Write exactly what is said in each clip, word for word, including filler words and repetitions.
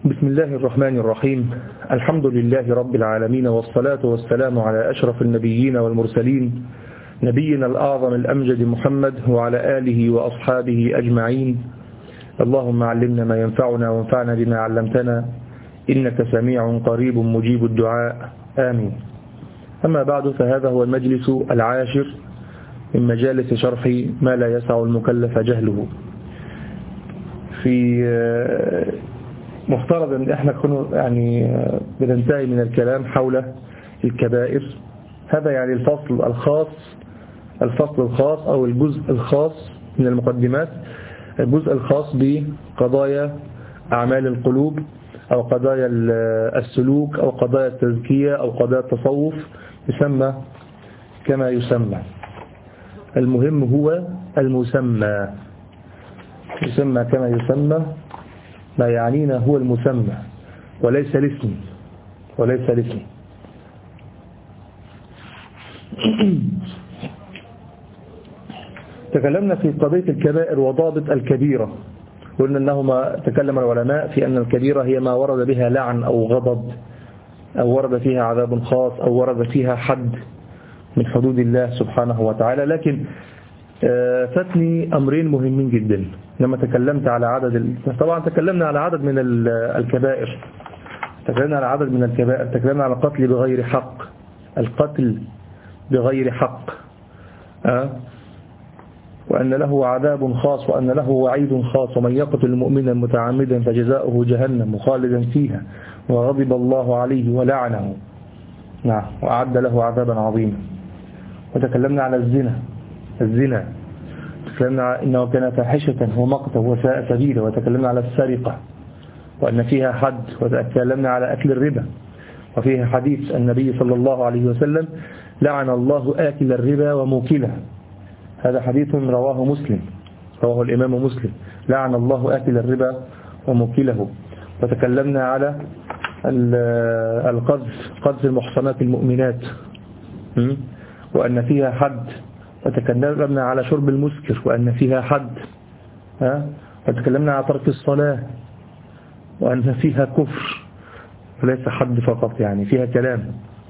بسم الله الرحمن الرحيم. الحمد لله رب العالمين، والصلاة والسلام على أشرف النبيين والمرسلين، نبينا الأعظم الأمجد محمد وعلى آله وأصحابه أجمعين. اللهم علمنا ما ينفعنا وانفعنا بما علمتنا، إنك سميع قريب مجيب الدعاء، آمين. أما بعد، فهذا هو المجلس العاشر من مجالس شرح ما لا يسع المكلف جهله. في مفترض أن احنا نكون يعني بننتهي من الكلام حول الكبائر. هذا يعني الفصل الخاص الفصل الخاص أو الجزء الخاص من المقدمات، الجزء الخاص بقضايا أعمال القلوب أو قضايا السلوك أو قضايا التزكية أو قضايا التصوف، يسمى كما يسمى. المهم هو المسمى، يسمى كما يسمى. ما يعنينا هو المسمى وليس الاسم، وليس الاسم. تكلمنا في قضية الكبائر وضابط الكبيرة، قلنا أنهما تكلم العلماء في أن الكبيرة هي ما ورد بها لعن أو غضب، أو ورد فيها عذاب خاص، أو ورد فيها حد من حدود الله سبحانه وتعالى. لكن فاتني أمرين مهمين جدا لما تكلمت على عدد ال... طبعا تكلمنا على عدد من الكبائر، تكلمنا على عدد من الكبائر، تكلمنا على القتل بغير حق، القتل بغير حق، أه؟ وأن له عذاب خاص وأن له وعيد خاص، ومن يقتل مؤمنا متعمدا فجزاؤه جهنم خالدا فيها وغضب الله عليه ولعنه، نعم، وأعد له عذابا عظيما. وتكلمنا على الزنا الزنا تكلمنا على إنه كان فاحشة ومقتا وساء سبيلا. وتكلمنا على السرقة وأن فيها حد. وتكلمنا على أكل الربا وفيها حديث النبي صلى الله عليه وسلم: لعن الله آكل الربا وموكله. هذا حديث رواه مسلم، رواه الإمام مسلم: لعن الله آكل الربا وموكله. وتكلمنا على القذف، قذف المحصنات المؤمنات، وأن فيها حد. وتكلمنا على شرب المسكر وأن فيها حد. ها؟ وتكلمنا على ترك الصلاة وأن فيها كفر وليس حد فقط، يعني فيها كلام.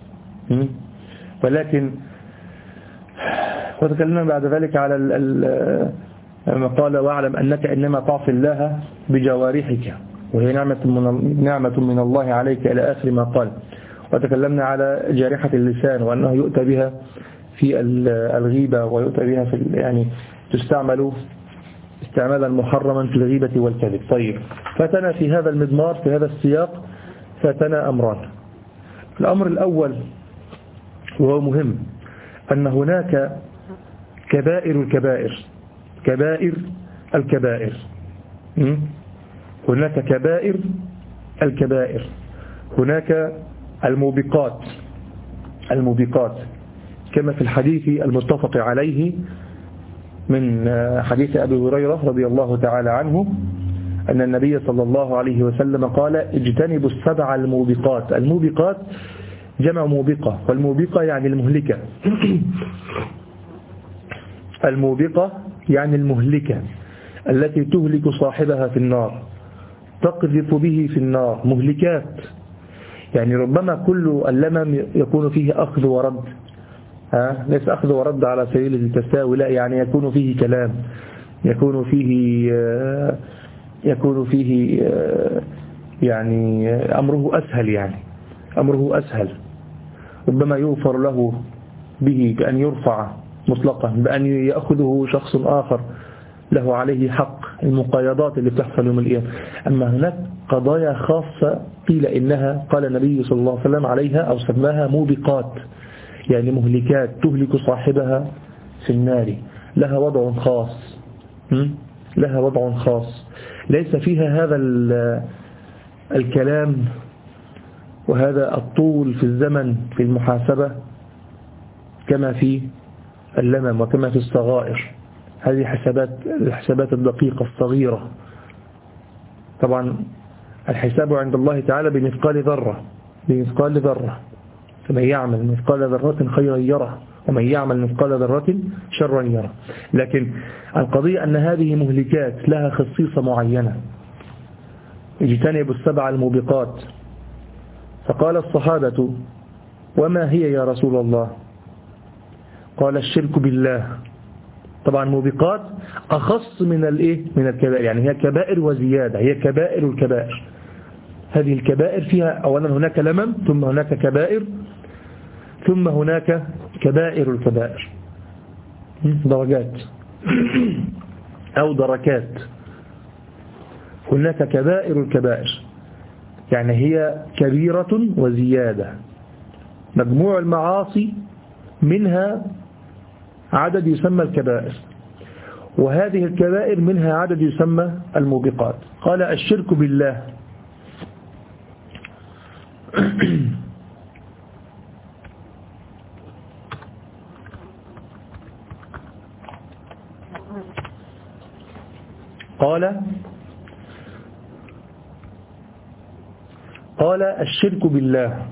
ولكن وتكلمنا بعد ذلك على ما قال: واعلم أنك إنما تعصي الله بجوارحك وهي نعمة من, نعمة من الله عليك إلى آخر ما قال. وتكلمنا على جارحة اللسان وأنه يؤتى بها في الغيبة ويؤتى بها في يعني تستعمل استعمالا محرما في الغيبة والكذب. طيب، فاتنا في هذا المضمار، في هذا السياق، فاتنا أمران. الأمر الأول وهو مهم، أن هناك كبائر الكبائر، كبائر الكبائر هناك كبائر الكبائر هناك الموبقات الموبقات كما في الحديث المتفق عليه من حديث أبي هريرة رضي الله تعالى عنه أن النبي صلى الله عليه وسلم قال: اجتنبوا السبع الموبقات. الموبقات جمع موبقة، والموبقة يعني المهلكة. الموبقة يعني المهلكة التي تهلك صاحبها في النار، تقذف به في النار. مهلكات يعني ربما كل اللمم يكون فيه أخذ ورد، ها؟ ليس أخذ ورد على سبيل التساوي، لا، يعني يكون فيه كلام، يكون فيه يكون فيه يعني أمره أسهل، يعني أمره أسهل. ربما يغفر له به بأن يرفع مطلقا، بأن يأخذه شخص آخر له عليه حق، المقايضات اللي بتحصل يوم القيامة. أما هناك قضايا خاصة قيل إنها، قال النبي صلى الله عليه وسلم عليها أو سماها موبقات، يعني مهلكات تهلك صاحبها في النار، لها وضع خاص، لها وضع خاص ليس فيها هذا الكلام وهذا الطول في الزمن في المحاسبة كما في اللمم وكما في الصغائر. هذه حسابات الحسابات الدقيقة الصغيرة. طبعا الحساب عند الله تعالى بمثقال ذرة، بمثقال ذرة. فمن يعمل مثقال ذرة خيرا يره ومن يعمل مثقال ذرة شرا يره. لكن القضية أن هذه مهلكات لها خصيصة معينة، اجتنبوا السبع الموبقات. فقال الصحابة وما هي يا رسول الله؟ قال الشرك بالله. طبعا موبقات أخص من الإيه؟ من الكبائر، يعني هي كبائر وزيادة، هي كبائر الكبائر. هذه الكبائر فيها أولا هناك لمم، ثم هناك كبائر، ثم هناك كبائر الكبائر، درجات أو دركات. هناك كبائر الكبائر يعني هي كبيرة وزيادة، مجموع المعاصي منها عدد يسمى الكبائر، وهذه الكبائر منها عدد يسمى الموبقات. قال الشرك بالله. قال قال الشرك بالله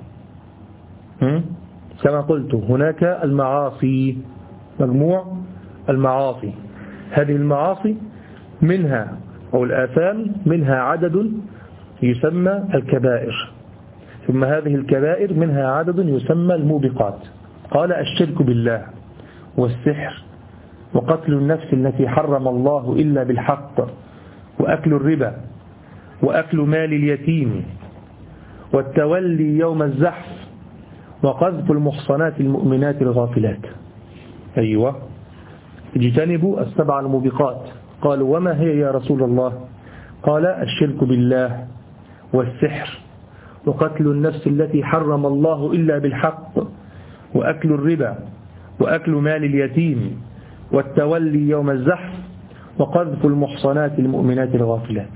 كما قلت هناك المعاصي، مجموع المعاصي، هذه المعاصي منها أو الآثام منها عدد يسمى الكبائر، ثم هذه الكبائر منها عدد يسمى الموبقات. قال الشرك بالله والسحر وقتل النفس التي حرم الله إلا بالحق وأكل الربا وأكل مال اليتيم والتولي يوم الزحف وقذف المحصنات المؤمنات الغافلات. أيوة، اجتنبوا السبع الموبقات. قالوا وما هي يا رسول الله؟ قال الشرك بالله والسحر وقتل النفس التي حرم الله إلا بالحق وأكل الربا وأكل مال اليتيم والتولي يوم الزحف وقذف المحصنات المؤمنات الغافلات.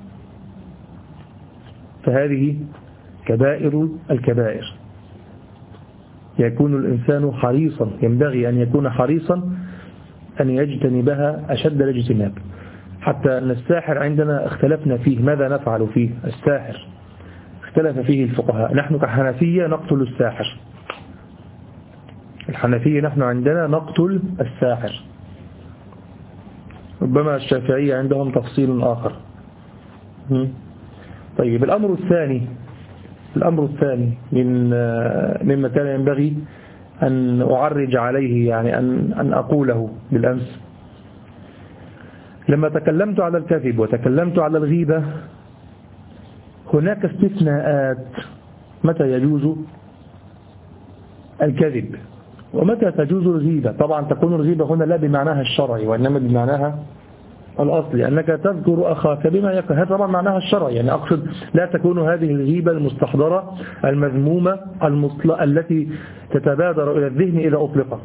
فهذه كبائر الكبائر، يكون الإنسان حريصا، ينبغي أن يكون حريصا أن يجتنبها أشد الاجتناب. حتى أن الساحر عندنا اختلفنا فيه، ماذا نفعل فيه؟ الساحر اختلف فيه الفقهاء. نحن كحنفية نقتل الساحر، الحنفية نحن عندنا نقتل الساحر، ربما الشافعية عندهم تفصيل آخر. طيب الأمر الثاني الأمر الثاني من مما كان ينبغي أن أعرج عليه، يعني أن أن أقوله بالأمس لما تكلمت على الكذب وتكلمت على الغيبة، هناك استثناءات متى يجوز الكذب ومتى تجوز الغيبة. طبعا تكون الغيبة هنا لا بمعناها الشرعي وإنما بمعناها الأصلي، أنك تذكر أخاك بما يكره، هذا طبعا معناها الشرعي. يعني أقصد لا تكون هذه الغيبة المستحضرة المذمومة المطلقة التي تتبادر إلى الذهن إذا أطلقت.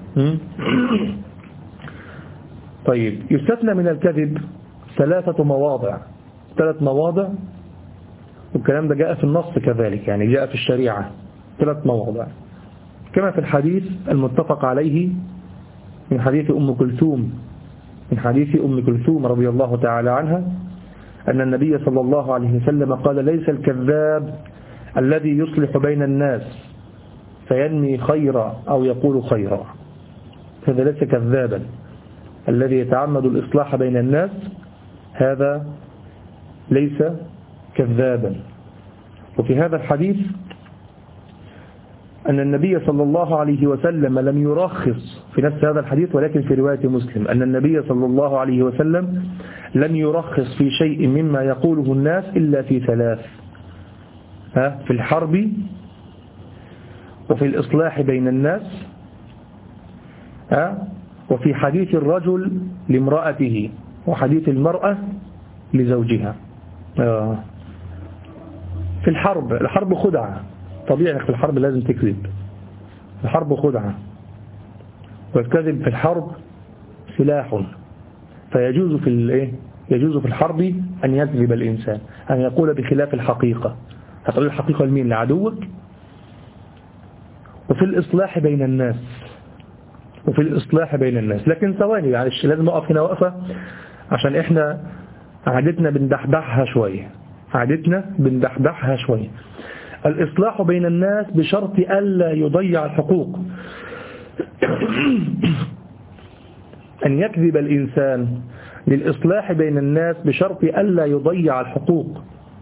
طيب يستثنى من الكذب ثلاثة مواضع، ثلاث مواضع، والكلام ده جاء في النص كذلك، يعني جاء في الشريعة ثلاث مواضع كما في الحديث المتفق عليه من حديث أم كلثوم من حديث أم كلثوم رضي الله تعالى عنها أن النبي صلى الله عليه وسلم قال ليس الكذاب الذي يصلح بين الناس فينمي خيرا أو يقول خيرا، هذا ليس كذابا. الذي يتعمد الإصلاح بين الناس هذا ليس كذابا. وفي هذا الحديث أن النبي صلى الله عليه وسلم لم يرخص في نفس هذا الحديث، ولكن في رواية مسلم أن النبي صلى الله عليه وسلم لم يرخص في شيء مما يقوله الناس إلا في ثلاث: ها في الحرب وفي الإصلاح بين الناس، ها وفي حديث الرجل لامرأته وحديث المرأة لزوجها. آه. في الحرب، الحرب خدعة، طبيعي في الحرب لازم تكذب، الحرب خدعة، والكذب في الحرب سلاح، فيجوز في الايه يجوز في الحرب أن يكذب الإنسان، أن يقول بخلاف الحقيقة. هتقول الحقيقة لمين؟ لعدوك. وفي الإصلاح بين الناس وفي الإصلاح بين الناس لكن ثواني، يعني لازم نقف هنا وقفة عشان إحنا عادتنا بندحدحها شوية عادتنا بندحدحها شوية الإصلاح بين الناس بشرط ألا يضيع الحقوق. أن يكذب الإنسان للإصلاح بين الناس بشرط ألا يضيع الحقوق،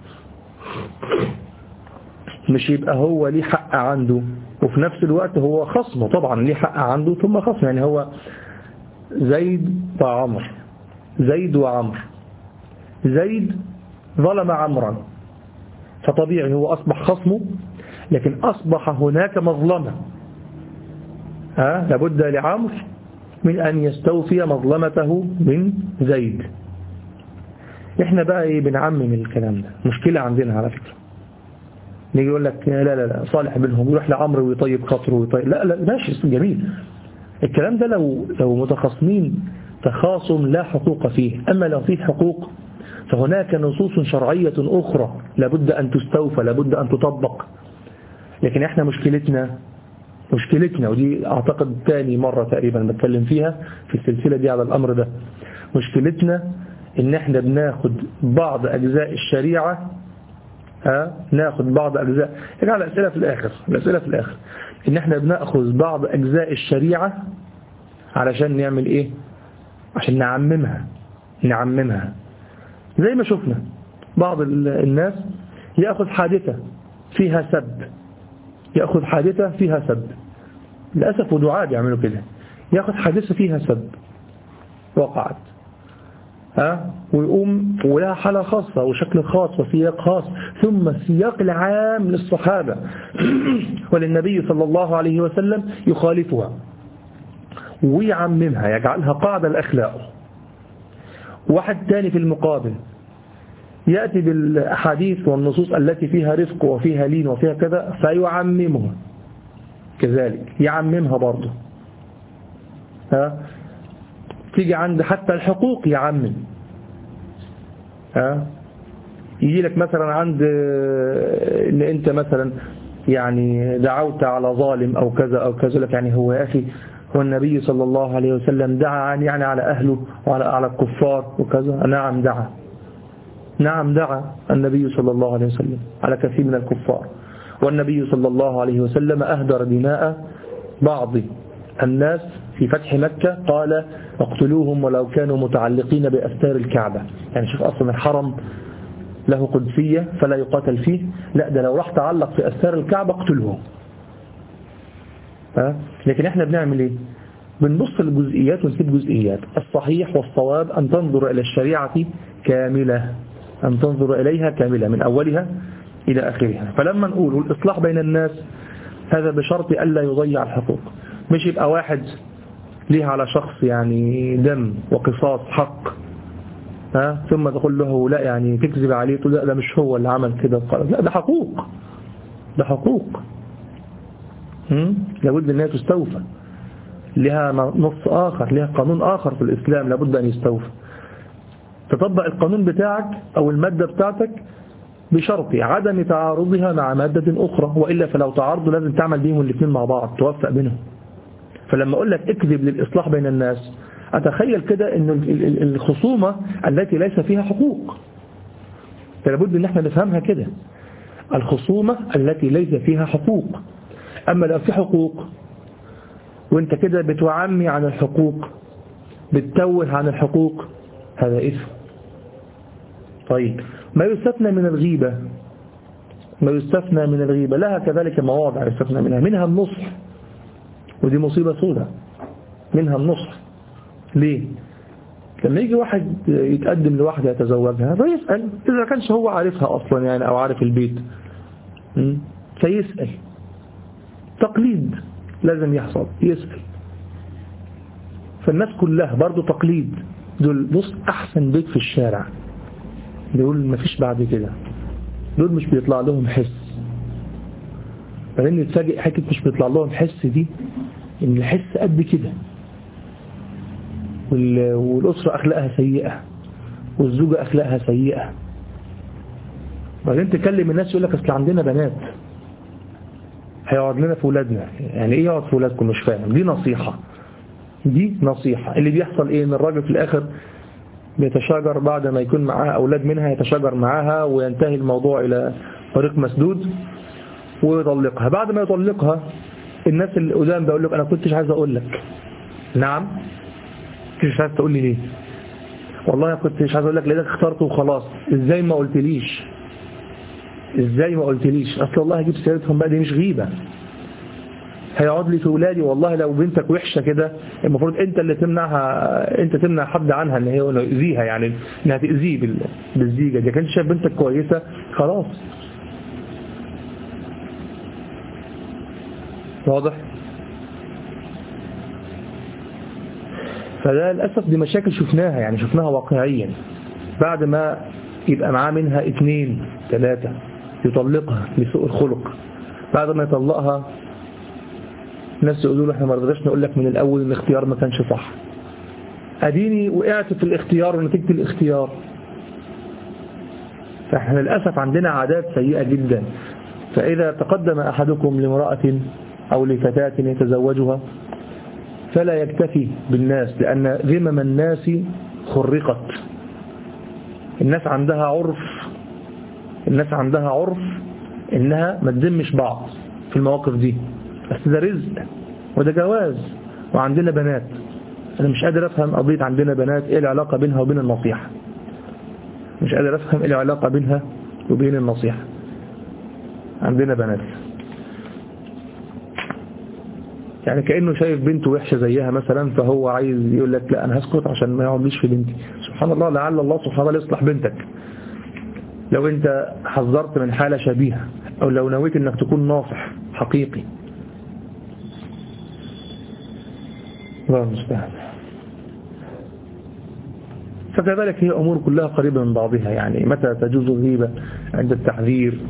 مش يبقى هو ليه حق عنده وفي نفس الوقت هو خصمه طبعا ليه حق عنده ثم خصمه. يعني هو زيد وعمر، زيد وعمر، زيد ظلم عمرا، فطبيعي هو أصبح خصمه، لكن أصبح هناك مظلمة، ها لابد لعمر من أن يستوفي مظلمته من زيد. احنا بقى ايه بنعمم الكلام ده، مشكلة عندنا على فكرة. نيجي يقول لك لا لا لا صالح بينهم، يروح لعمرو ويطيب خاطره ويطيب، لا لا ماشي جميل الكلام ده لو لو متخاصمين تخاصم لا حقوق فيه. أما لو فيه حقوق فهناك نصوص شرعية أخرى لابد أن تستوفى، لابد أن تطبق. لكن احنا مشكلتنا مشكلتنا ودي أعتقد تاني مرة تقريبا بتكلم فيها في السلسلة دي على الأمر ده، مشكلتنا إن احنا بناخد بعض أجزاء الشريعة، ها ناخد بعض أجزاء، يعني على الأسئلة في الآخر الأسئلة في الآخر إن احنا بناخذ بعض أجزاء الشريعة علشان نعمل إيه؟ عشان نعممها نعممها زي ما شفنا بعض الناس يأخذ حادثة فيها سب، يأخذ حادثة فيها سب، للأسف ودعاء يعملوا كده، يأخذ حادثة فيها سب وقعت، ها ويقوم ولها حالة خاصة وشكل خاص وسياق خاص، ثم السياق العام للصحابة وللنبي صلى الله عليه وسلم يخالفها ويعممها يجعلها قاعدة الأخلاق. واحد تاني في المقابل يأتي بالأحاديث والنصوص التي فيها رفق وفيها لين وفيها كذا فيعممها كذلك، يعممها برضه، ها تيجي عند حتى الحقوق يعمم، ها يجي لك مثلا عند ان انت مثلا يعني دعوت على ظالم او كذا او كذا، لك يعني هو يا اخي هو النبي صلى الله عليه وسلم دعا يعني على اهله وعلى على الكفار وكذا؟ نعم دعا، نعم دعا النبي صلى الله عليه وسلم على كثير من الكفار، والنبي صلى الله عليه وسلم أهدر دماء بعض الناس في فتح مكة، قال اقتلوهم ولو كانوا متعلقين بأستار الكعبة. يعني شوف أصلا الحرم له قدسية فلا يقاتل فيه، لا ده لو راح تعلق في أستار الكعبة اقتلوه. ها؟ لكن احنا بنعمل ايه؟ بنبص للجزئيات ونسيب جزئيات. الصحيح والصواب أن تنظر إلى الشريعة كاملة، أن تنظر إليها كاملة من أولها إلى آخرها. فلما نقول الإصلاح بين الناس هذا بشرط ألا يضيع الحقوق، مش يبقى واحد ليه على شخص يعني دم وقصاص حق، ها ثم تقول له لا يعني تكذب عليه تقول لا ده مش هو اللي عمل كده، لا ده حقوق، ده حقوق لابد أنها تستوفى، لها نص آخر، لها قانون آخر في الإسلام لابد أن يستوفى. تطبق القانون بتاعك أو المادة بتاعتك بشرط عدم تعارضها مع مادة أخرى، وإلا فلو تعارضوا لازم تعمل بيهم الاثنين مع بعض توفق بينهم. فلما أقول لك اكذب للإصلاح بين الناس، أتخيل كده أن الخصومة التي ليس فيها حقوق، فلابد أن احنا نفهمها كده، الخصومة التي ليس فيها حقوق. أما لو في حقوق وانت كده بتعمي عن الحقوق، بتتوه عن الحقوق، هذا إثم. طيب ما يستثنى من الغيبة، ما يستثنى من الغيبة لها كذلك مواضع يستثنى منها، منها النصح، ودي مصيبة سودة، منها النصح. ليه؟ لما يجي واحد يتقدم لواحدة يتزوجها فيسأل إذا كانش هو عارفها أصلا يعني أو عارف البيت، فيسأل تقليد لازم يحصل، يسأل. فالناس كلها برضو تقليد، دول بص أحسن بيت في الشارع، بيقول ما فيش بعد كده، دول مش بيطلع لهم حس. فلن يتفاجئ حكي مش بيطلع لهم حس دي، ان الحس قد كده، والأسرة أخلاقها سيئة والزوجة أخلاقها سيئة. بعدين تكلم الناس يقول لك أصل عندنا بنات هيقعد لنا في ولادنا، يعني إيه يقعد في ولادكم؟ مش فاهم. دي نصيحة، دي نصيحة. اللي بيحصل إيه؟ إن الراجل في الآخر بيتشاجر بعد ما يكون معاها أولاد منها، يتشاجر معاها وينتهي الموضوع إلى طريق مسدود ويطلقها. بعد ما يطلقها الناس اللي قدام بيقول لك أنا كنتش عايز أقول لك. نعم كنتش عايز تقول لي ليه؟ والله كنتش عايز أقول لك لأنك اخترته وخلاص. إزاي ما قلتليش؟ ازاي ما قلتليش؟ اصل والله هجيب سيرتهم بقى، دي مش غيبة. هيقعد لي في ولادي والله لو بنتك وحشة كده المفروض انت اللي تمنعها، انت تمنع حد عنها ان هي يؤذيها، يعني انها تأذيه بالزيجة دي. كنت شايف بنتك كويسة خلاص. واضح؟ فده للأسف دي مشاكل شفناها، يعني شفناها واقعيا. بعد ما يبقى معاه منها اثنين ثلاثة يطلقها لسوء الخلق، بعد ما يطلقها الناس يقولوا له احنا ما رضيناش نقول لك من الأول الاختيار ما كانش صح، اديني وقعت في الاختيار ونتيجة الاختيار. فاحنا للأسف عندنا عادات سيئة جدا. فإذا تقدم أحدكم لامرأة أو لفتاة يتزوجها فلا يكتفي بالناس، لأن ذمم الناس خرقت. الناس عندها عرف الناس عندها عرف إنها ما تذمش بعض في المواقف دي، بس ده رزق وده جواز. وعندنا بنات، أنا مش قادر أفهم قضية عندنا بنات إيه العلاقة بينها وبين النصيحة. مش قادر أفهم إيه العلاقة بينها وبين النصيحة. عندنا بنات يعني كأنه شايف بنته وحشة زيها مثلا، فهو عايز يقول لك لا أنا هسكت عشان ما يقعدليش في بنتي. سبحان الله، لعل الله سبحانه وتعالى يصلح بنتك. لو أنت حذرت من حالة شبيهة، أو لو نويت أنك تكون ناصح حقيقي. الله المستعان. فكذلك هي أمور كلها قريبة من بعضها. يعني متى تجوز الغيبة؟ عند التحذير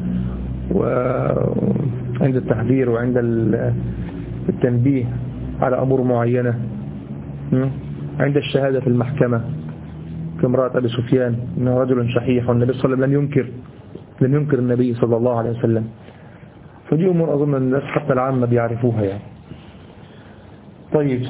وعند التحذير وعند التنبيه على أمور معينة، عند الشهادة في المحكمة كامرأة أبي سفيان إنه رجل شحيح والنبي صلى الله عليه وسلم لم ينكر لم ينكر النبي صلى الله عليه وسلم. فدي أمور أظن الناس حتى العامة بيعرفوها يعني. طيب،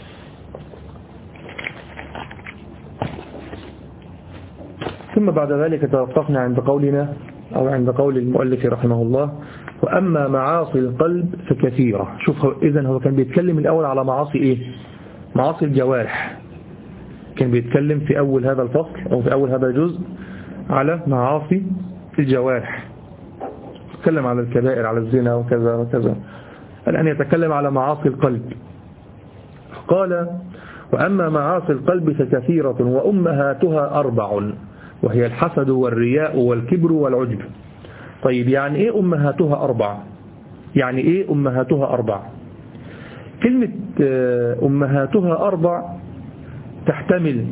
ثم بعد ذلك توقفنا عند قولنا أو عند قول المؤلف رحمه الله: وأما معاصي القلب فكثيرة. شوف، إذن هو كان بيتكلم الأول على معاصي إيه؟ معاصي الجوارح. كان بيتكلم في أول هذا الفصل أو في أول هذا الجزء على معاصي الجوارح، يتكلم على الكبائر، على الزنا وكذا وكذا. الآن يتكلم على معاصي القلب. قال: وأما معاصي القلب فكثيرة وأمهاتها أربع، وهي الحسد والرياء والكبر والعجب. طيب، يعني إيه أمهاتها أربع؟ يعني إيه أمهاتها أربع؟ كلمة أمهاتها أربع تحتمل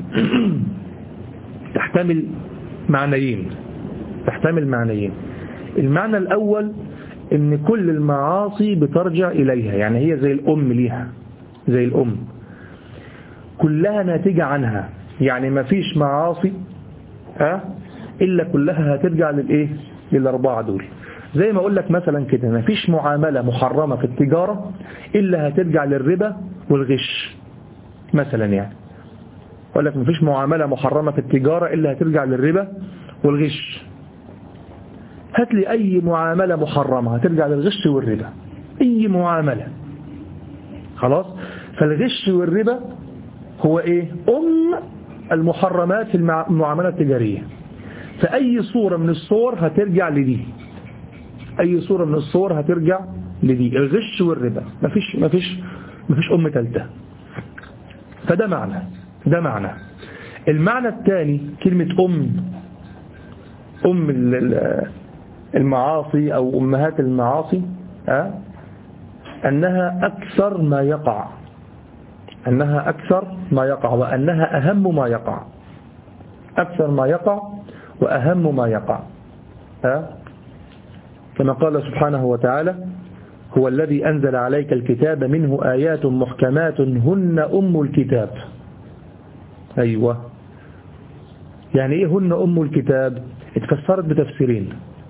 تحتمل معنيين تحتمل معنيين المعنى الأول إن كل المعاصي بترجع إليها، يعني هي زي الأم ليها، زي الأم كلها ناتجة عنها. يعني ما فيش معاصي أه؟ إلا كلها هترجع للإيه؟ للأربعة دول. زي ما أقول لك مثلا كده، ما فيش معاملة محرمة في التجارة إلا هترجع للربا والغش مثلا. يعني أقول لك ما فيش معاملة محرمة في التجارة إلا هترجع للربا والغش. هات لي أي معاملة محرمة هترجع للغش والربا، أي معاملة. خلاص. فالغش والربا هو إيه؟ أم المحرمات في المعاملة التجارية. فأي صورة من الصور هترجع لدي، أي صورة من الصور هترجع لدي، الغش والربا. مفيش مفيش مفيش أم ثالثة. فده معنى ده معنى المعنى الثاني كلمة أم أم المعاصي أو أمهات المعاصي أه؟ أنها أكثر ما يقع أنها أكثر ما يقع وأنها أهم ما يقع أكثر ما يقع وأهم ما يقع أه؟ كما قال سبحانه وتعالى: هو الذي أنزل عليك الكتاب منه آيات محكمات هن أم الكتاب. أيوة، يعني إيه هن أم الكتاب؟ اتفسرت بتفسيرين.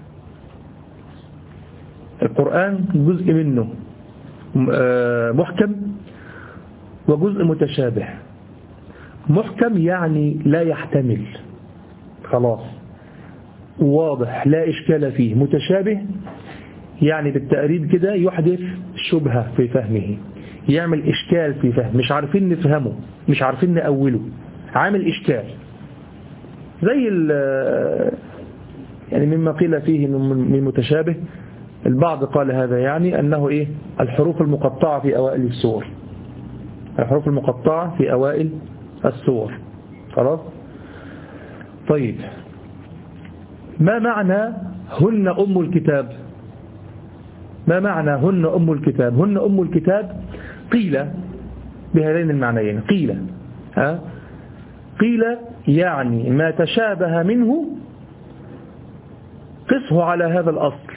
القرآن جزء منه محكم وجزء متشابه. محكم يعني لا يحتمل، خلاص واضح لا إشكال فيه. متشابه يعني بالتقريب كده يحدث شبهة في فهمه، يعمل إشكال في فهم، مش عارفين نفهمه، مش عارفين نأوله، عامل إشكال. زي يعني مما قيل فيه من متشابه. البعض قال هذا يعني أنه إيه الحروف المقطعة في أوائل السور، الحروف المقطعة في أوائل السور. خلاص. طيب ما معنى هن أم الكتاب؟ ما معنى هن أم الكتاب؟ هن أم الكتاب قيل بهذين المعنيين. قيل ها قيل يعني ما تشابه منه قسه على هذا الأصل،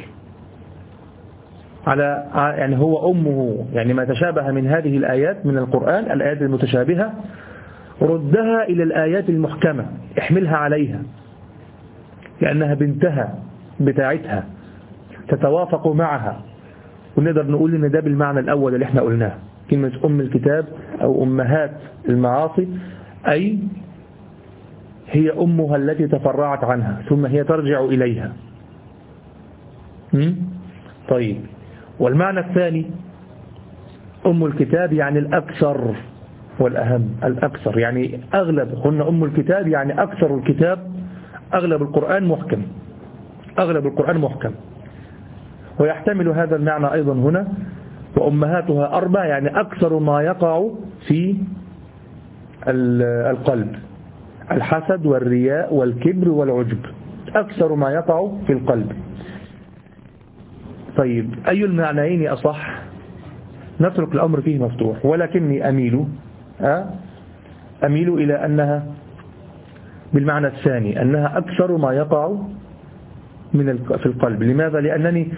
على يعني هو أمه، يعني ما تشابه من هذه الآيات من القرآن، الآيات المتشابهة ردها إلى الآيات المحكمة، احملها عليها لأنها بنتها بتاعتها تتوافق معها. ونقدر نقول إن ده بالمعنى الأول اللي احنا قلناه، كلمة أم الكتاب أو أمهات المعاصي، أي هي أمها التي تفرعت عنها ثم هي ترجع إليها. طيب والمعنى الثاني أم الكتاب يعني الأكثر والأهم، الأكثر يعني أغلب، هن أم الكتاب يعني أكثر الكتاب، أغلب القرآن محكم، أغلب القرآن محكم. ويحتمل هذا المعنى أيضا هنا وأمهاتها أربع يعني أكثر ما يقع في القلب، الحسد والرياء والكبر والعجب، أكثر ما يقع في القلب. طيب أي المعنيين أصح؟ نترك الأمر فيه مفتوح، ولكني أميل أميل إلى أنها بالمعنى الثاني، أنها أكثر ما يقع من في القلب. لماذا؟ لأنني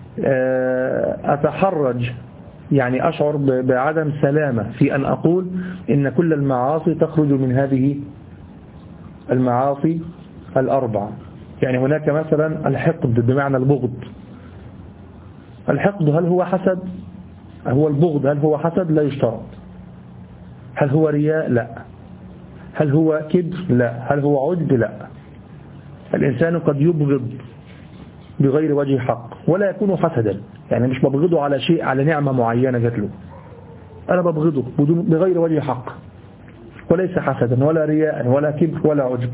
أتحرج، يعني أشعر بعدم سلامة في أن أقول إن كل المعاصي تخرج من هذه المعاصي الأربعة. يعني هناك مثلا الحقد بمعنى البغض. الحقد هل هو حسد؟ هو البغض هل هو حسد؟ لا يشترط. هل هو رياء؟ لا. هل هو كبر؟ لا. هل هو عجب؟ لا. الإنسان قد يبغض بغير وجه حق ولا يكون حسدا، يعني مش ببغضه على شيء، على نعمة معينة جات له، أنا ببغضه بغير وجه حق وليس حسدا ولا رياء ولا كبر ولا عجب.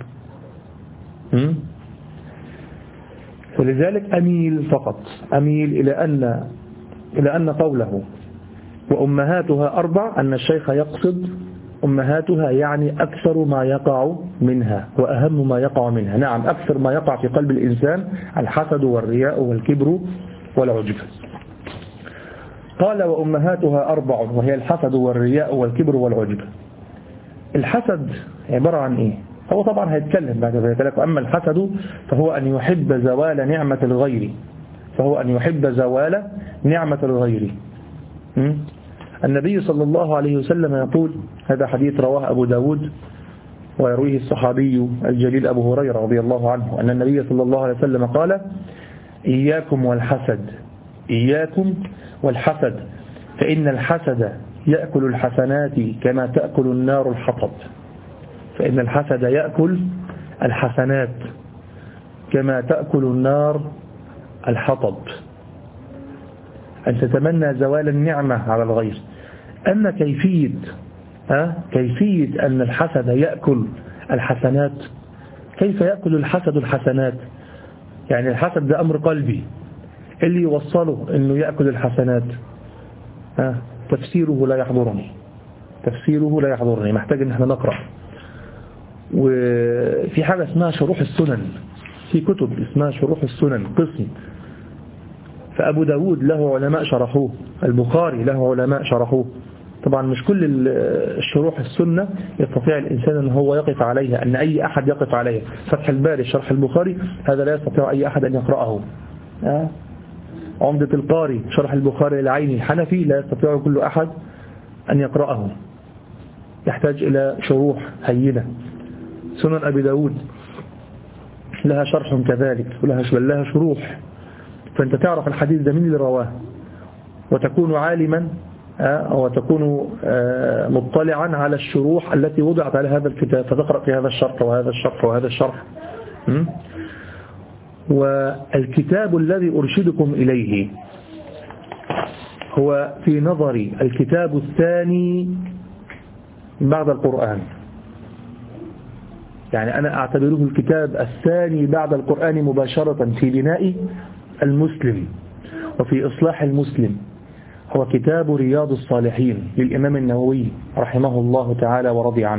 ولذلك أميل فقط أميل إلى أن إلى أن قوله وأمهاتها أربع أن الشيخ يقصد أمهاتها يعني أكثر ما يقع منها وأهم ما يقع منها. نعم أكثر ما يقع في قلب الإنسان الحسد والرياء والكبر والعجب. قال وأمهاتها أربع وهي الحسد والرياء والكبر والعجب. الحسد عبارة عن إيه؟ هو طبعا هيتكلم بعد ذلك. أما الحسد فهو أن يحب زوال نعمة الغير، فهو أن يحب زوال نعمة الغير. النبي صلى الله عليه وسلم يقول، هذا حديث رواه أبو داود ويرويه الصحابي الجليل أبو هريرة رضي الله عنه، أن النبي صلى الله عليه وسلم قال إياكم والحسد، إياكم والحسد فإن الحسد يأكل الحسنات كما تأكل النار الحطب. فإن الحسد يأكل الحسنات كما تأكل النار الحطب. أن تتمنى زوال النعمة على الغير. أما كيفية أه؟ كيفية أن الحسد يأكل الحسنات، كيف يأكل الحسد الحسنات؟ يعني الحسد ده أمر قلبي، اللي يوصله أنه يأكل الحسنات أه؟ تفسيره لا يحضرني، تفسيره لا يحضرني، محتاج أن احنا نقرأ. وفي حاجة اسمها شروح السنن، في كتب اسمها شروح السنن قسم، فأبو داود له علماء شرحوه، البخاري له علماء شرحوه. طبعا مش كل الشروح السنة يستطيع الإنسان أن هو يقف عليها، أن أي أحد يقف عليها. فتح الباري شرح البخاري هذا لا يستطيع أي أحد أن يقرأه. أه؟ عمدة القاري شرح البخاري العيني الحنفي لا يستطيع كل أحد أن يقرأه، يحتاج إلى شروح هينة. سنن أبي داود لها شرح كذلك ولها لها شروح، فأنت تعرف الحديث ده من اللي رواه، وتكون عالما وتكون مطلعا على الشروح التي وضعت على هذا الكتاب، فتقرأ في هذا الشرح وهذا الشرح وهذا الشرح. والكتاب الذي أرشدكم إليه هو في نظري الكتاب الثاني بعد القرآن. يعني أنا أعتبره الكتاب الثاني بعد القرآن مباشرة في بناء المسلم وفي إصلاح المسلم، هو كتاب رياض الصالحين للإمام النووي رحمه الله تعالى ورضي عنه.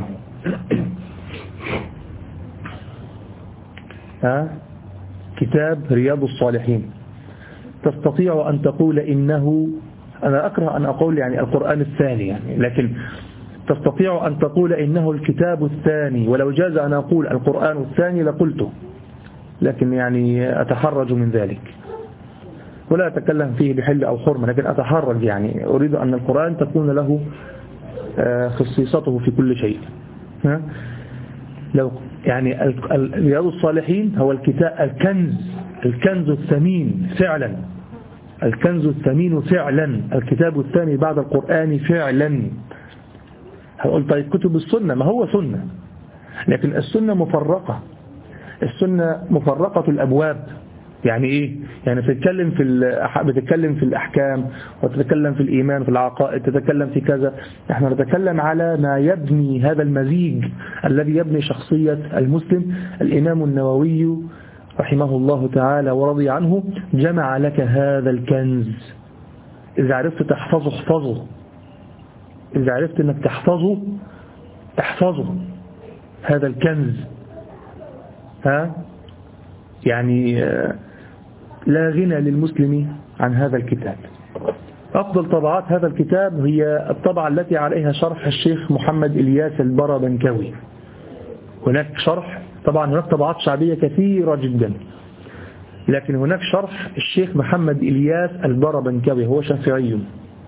ها؟ كتاب رياض الصالحين. تستطيع أن تقول إنه، أنا أكره أن أقول يعني القرآن الثاني يعني، لكن تستطيع أن تقول إنه الكتاب الثاني، ولو جاز أن أقول القرآن الثاني لقلته، لكن يعني أتحرج من ذلك ولا أتكلم فيه بحل أو حرمة، لكن أتحرج يعني أريد أن القرآن تكون له خصيصته في كل شيء. ها؟ لو يعني رياض الصالحين هو الكتاب الكنز الكنز الثمين فعلا، الكنز الثمين فعلا، الكتاب الثاني بعد القرآن فعلا. هقول طيب كتب السنة، ما هو سنة، لكن السنة مفرقة، السنة مفرقة الأبواب. يعني إيه؟ يعني تتكلم في بتتكلم في الأحكام وتتكلم في الإيمان في العقائد، تتكلم في كذا. احنا نتكلم على ما يبني هذا المزيج الذي يبني شخصية المسلم. الإمام النووي رحمه الله تعالى ورضي عنه جمع لك هذا الكنز، إذا عرفت تحفظه احفظه، إذا عرفت أنك تحفظه احفظه هذا الكنز. ها؟ يعني لا غنى للمسلم عن هذا الكتاب. أفضل طبعات هذا الكتاب هي الطبعة التي عليها شرح الشيخ محمد إلياس البربنكوي. هناك شرح، طبعا هناك طبعات شعبية كثيرة جدا، لكن هناك شرح الشيخ محمد إلياس البربنكوي، هو شافعي،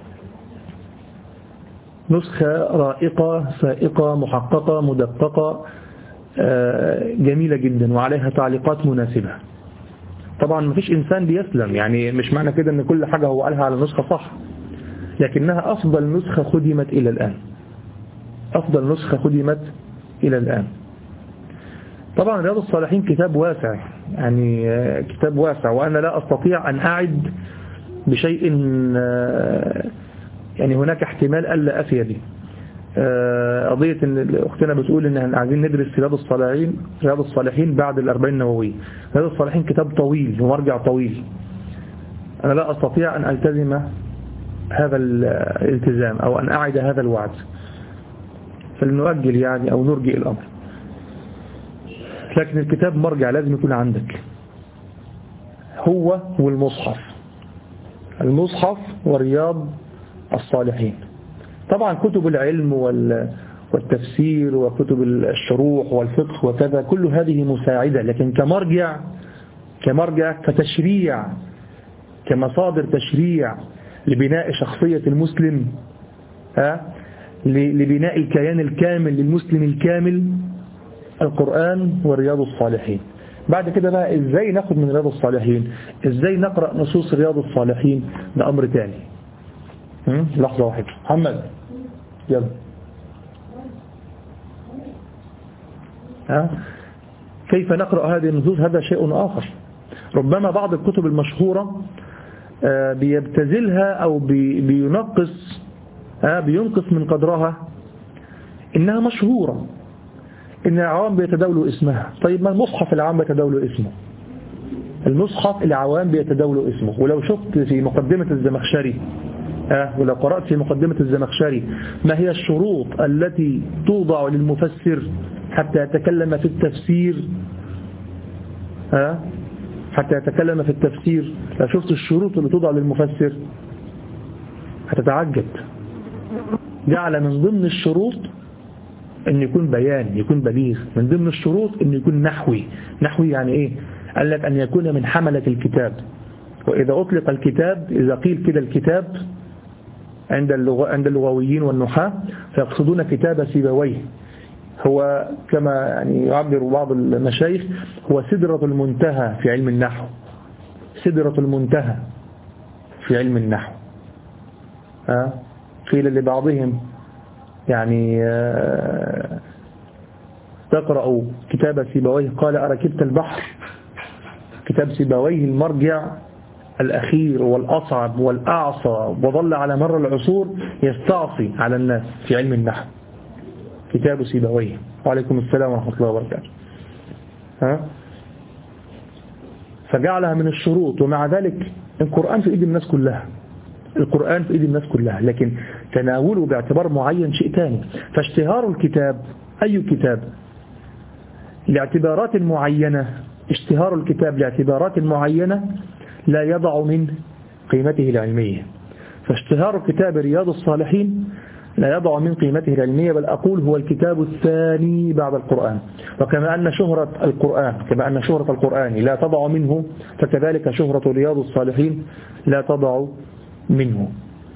نسخة رائقة سائقة محققة مدققة جميلة جدا وعليها تعليقات مناسبة. طبعا ما فيش إنسان بيسلم، يعني مش معنى كده أن كل حاجة هو قالها على نسخة صح، لكنها أفضل نسخة خدمت إلى الآن، أفضل نسخة خدمت إلى الآن. طبعا رياض الصالحين كتاب واسع، يعني كتاب واسع، وأنا لا أستطيع أن أعد بشيء، يعني هناك احتمال ألا أفي به. قضية ان اختنا بتقول ان احنا عايزين ندرس رياض الصالحين رياض الصالحين بعد الأربعين النووية. رياض الصالحين كتاب طويل ومرجع طويل، انا لا استطيع ان التزم هذا الالتزام او ان اعد هذا الوعد، فلنؤجل يعني او نرجئ الامر. لكن الكتاب مرجع لازم يكون عندك، هو والمصحف، المصحف ورياض الصالحين. طبعا كتب العلم والتفسير وكتب الشروح والفقه وكذا كل هذه مساعدة، لكن كمرجع كمرجع كتشريع، كمصادر تشريع لبناء شخصية المسلم، ها لبناء الكيان الكامل للمسلم الكامل، القرآن ورياض الصالحين. بعد كده بقى ازاي ناخد من رياض الصالحين، ازاي نقرأ نصوص رياض الصالحين، ده أمر تاني. لحظة واحدة محمد يلا. ها؟ كيف نقرأ هذه النصوص؟ هذا شيء آخر. ربما بعض الكتب المشهورة بيبتذلها أو بينقص بينقص من قدرها، إنها مشهورة، إن العوام بيتداولوا اسمها. طيب ما المصحف العام بيتداولوا اسمه، المصحف العوام بيتداولوا اسمه. ولو شفت في مقدمة الزمخشري آه ولو قرأت في مقدمة الزمخشري ما هي الشروط التي توضع للمفسر حتى يتكلم في التفسير، آه حتى يتكلم في التفسير، لو شفت الشروط اللي توضع للمفسر هتتعجب. جعل من ضمن الشروط أن يكون بيان، يكون بليغ. من ضمن الشروط أن يكون نحوي. نحوي يعني إيه؟ قال لك أن يكون من حملة الكتاب. وإذا أطلق الكتاب، إذا قيل كده الكتاب عند اللغة عند اللغويين والنحاة فيقصدون كتاب سيبويه، هو كما يعني يعبر بعض المشايخ هو سدرة المنتهى في علم النحو، سدرة المنتهى في علم النحو. ها قيل لبعضهم يعني تقرأ كتاب سيبويه، قال أركبت البحر. كتاب سيبويه المرجع الأخير والأصعب والأعصى، وظل على مر العصور يستعصي على الناس في علم النحو، كتاب سيبويه. وعليكم السلام ورحمة الله وبركاته. ها؟ فجعلها من الشروط. ومع ذلك القرآن في إيد الناس كلها، القرآن في إيد الناس كلها، لكن تناوله باعتبار معين شيء تاني. فاشتهار الكتاب، أي كتاب، لاعتبارات معينة، اشتهار الكتاب لاعتبارات معينة لا يضع من قيمته العلمية. فاشتهار كتاب رياض الصالحين لا يضع من قيمته العلمية، بل أقول هو الكتاب الثاني بعد القرآن. وكما أن شهرة القرآن كما أن شهرة القرآن لا تضع منه، فكذلك شهرة رياض الصالحين لا تضع منه.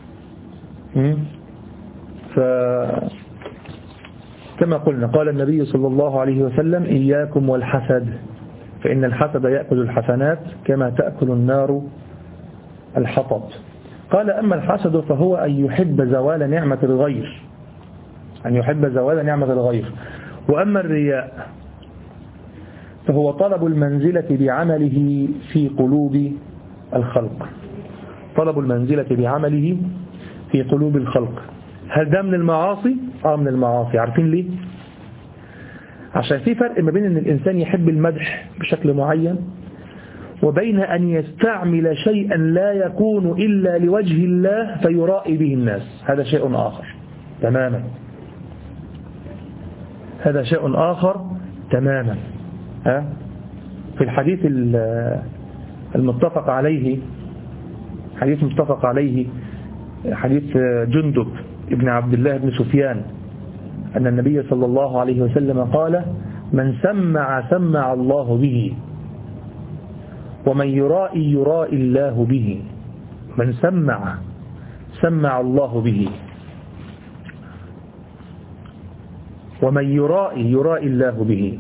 فكما قلنا قال النبي صلى الله عليه وسلم: إياكم والحسد، فإن الحسد يأكل الحسنات كما تأكل النار الحطب. قال: أما الحسد فهو أن يحب زوال نعمة الغير، أن يحب زوال نعمة الغير. وأما الرياء فهو طلب المنزلة بعمله في قلوب الخلق، طلب المنزلة بعمله في قلوب الخلق. هل ده من المعاصي؟ آه من المعاصي. عارفين ليه؟ عشان في فرق ما بين أن الإنسان يحب المدح بشكل معين، وبين أن يستعمل شيئا لا يكون إلا لوجه الله فيرائي به الناس. هذا شيء آخر تماما، هذا شيء آخر تماما. ها؟ في الحديث المتفق عليه، حديث متفق عليه حديث جندب ابن عبد الله بن سفيان، أن النبي صلى الله عليه وسلم قال: من سمع سمع الله به، ومن يرائي يرائي الله به. من سمع سمع الله به، ومن يرائي يرائي الله به.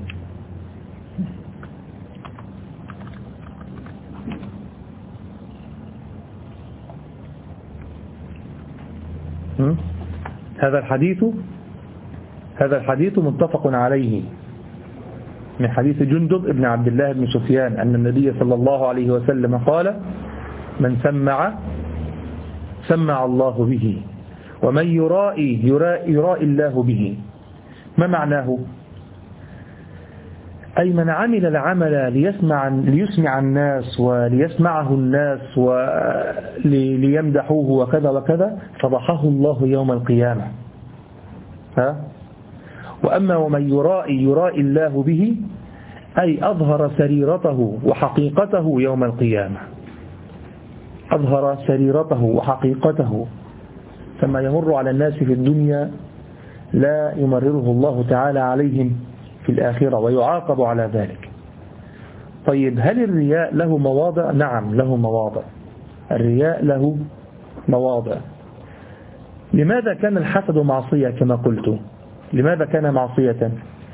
هذا الحديث هذا الحديث متفق عليه من حديث جندب ابن عبد الله بن سفيان أن النبي صلى الله عليه وسلم قال: من سمع سمع الله به، ومن يرائي يرائي, يرائي الله به. ما معناه؟ أي من عمل العمل ليسمع, ليسمع الناس وليسمعه الناس وليمدحوه وكذا وكذا، فضحه الله يوم القيامة. ها؟ وأما ومن يرائي يرائي الله به، أي أظهر سريرته وحقيقته يوم القيامة، أظهر سريرته وحقيقته، فما يمر على الناس في الدنيا لا يمرره الله تعالى عليهم في الآخرة ويعاقب على ذلك. طيب، هل الرياء له مواضع؟ نعم له مواضع، الرياء له مواضع. لماذا كان الحسد معصية كما قلت؟ لماذا كان معصية؟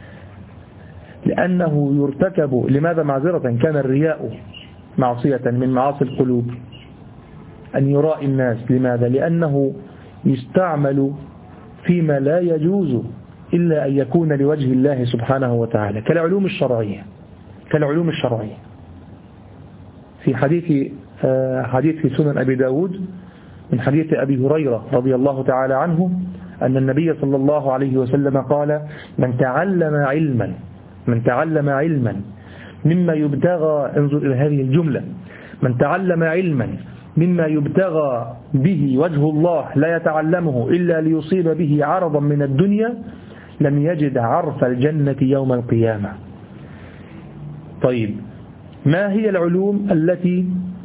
لأنه يرتكب. لماذا معذرة كان الرياء معصية من معاصي القلوب؟ أن يرائي الناس. لماذا؟ لأنه يستعمل فيما لا يجوز إلا أن يكون لوجه الله سبحانه وتعالى، كالعلوم الشرعية كالعلوم الشرعية في حديث حديث في سنن أبي داود من حديث أبي هريرة رضي الله تعالى عنه أن النبي صلى الله عليه وسلم قال: من تعلم علما من تعلم علما مما يبتغى، انظر إلى هذه الجملة، من تعلم علما مما يبتغى به وجه الله لا يتعلمه إلا ليصيب به عرضا من الدنيا، لم يجد عرف الجنة يوم القيامة. طيب، ما هي العلوم التي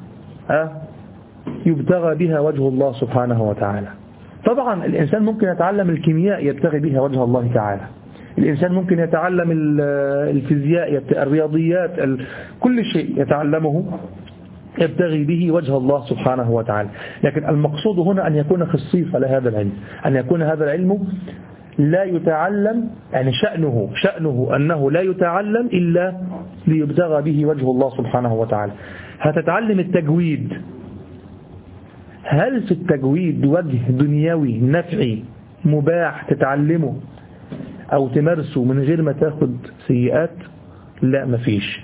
يبتغى بها وجه الله سبحانه وتعالى؟ طبعا الإنسان ممكن يتعلم الكيمياء يبتغي بها وجه الله تعالى، الإنسان ممكن يتعلم الفيزياء، الرياضيات، كل شيء يتعلمه يبتغي به وجه الله سبحانه وتعالى. لكن المقصود هنا أن يكون خصيصة لهذا العلم، أن يكون هذا العلم لا يتعلم، يعني شأنه شأنه أنه لا يتعلم إلا ليبتغى به وجه الله سبحانه وتعالى. هتتعلم التجويد، هل في التجويد وجه دنيوي نفعي مباح تتعلمه أو تمارسه من غير ما تاخد سيئات؟ لا، مفيش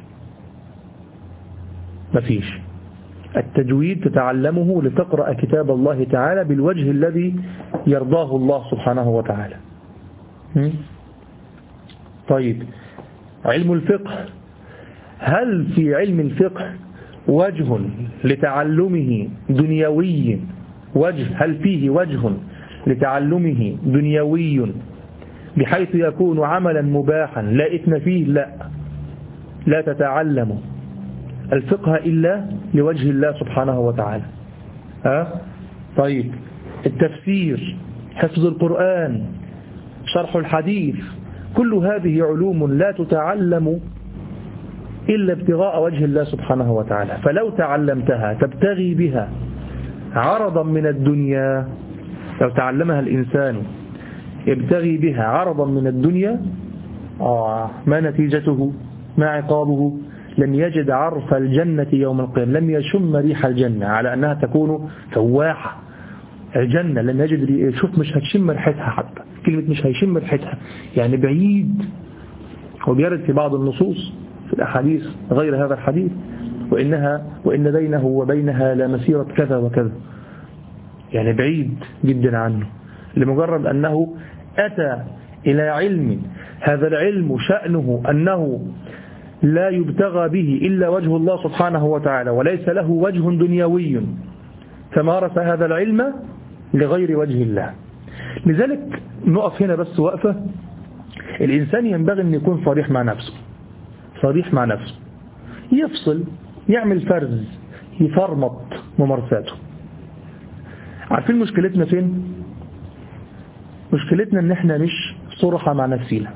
مفيش التجويد تتعلمه لتقرأ كتاب الله تعالى بالوجه الذي يرضاه الله سبحانه وتعالى. طيب، علم الفقه هل في علم الفقه وجه لتعلمه دنيوي وجه هل فيه وجه لتعلمه دنيوي بحيث يكون عملا مباحا لا إثم فيه؟ لا لا تتعلم الفقه إلا لوجه الله سبحانه وتعالى. ها؟ طيب التفسير، حفظ القرآن، شرح الحديث، كل هذه علوم لا تتعلم إلا ابتغاء وجه الله سبحانه وتعالى. فلو تعلمتها تبتغي بها عرضا من الدنيا، لو تعلمها الإنسان يبتغي بها عرضا من الدنيا، آه ما نتيجته؟ ما عقابه؟ لم يجد عرف الجنة يوم القيامة، لم يشم ريح الجنة، على أنها تكون فواحة. الجنة لم يجد، شوف مش هتشم ريحتها، حتى كلمة مش هيشم ريحتها يعني بعيد. وبيرد في بعض النصوص في الأحاديث غير هذا الحديث وإنها وإن بينه وبينها لمسيرة كذا وكذا، يعني بعيد جدا عنه، لمجرد أنه أتى إلى علم، هذا العلم شأنه أنه لا يبتغى به إلا وجه الله سبحانه وتعالى، وليس له وجه دنيوي، فمارس هذا العلم لغير وجه الله. لذلك نقف هنا بس وقفة. الإنسان ينبغي أن يكون صريح مع نفسه، صريح مع نفسه، يفصل، يعمل فرز، يفرمط ممارساته. عارفين مشكلتنا فين؟ مشكلتنا ان احنا مش صرحة مع نفسنا،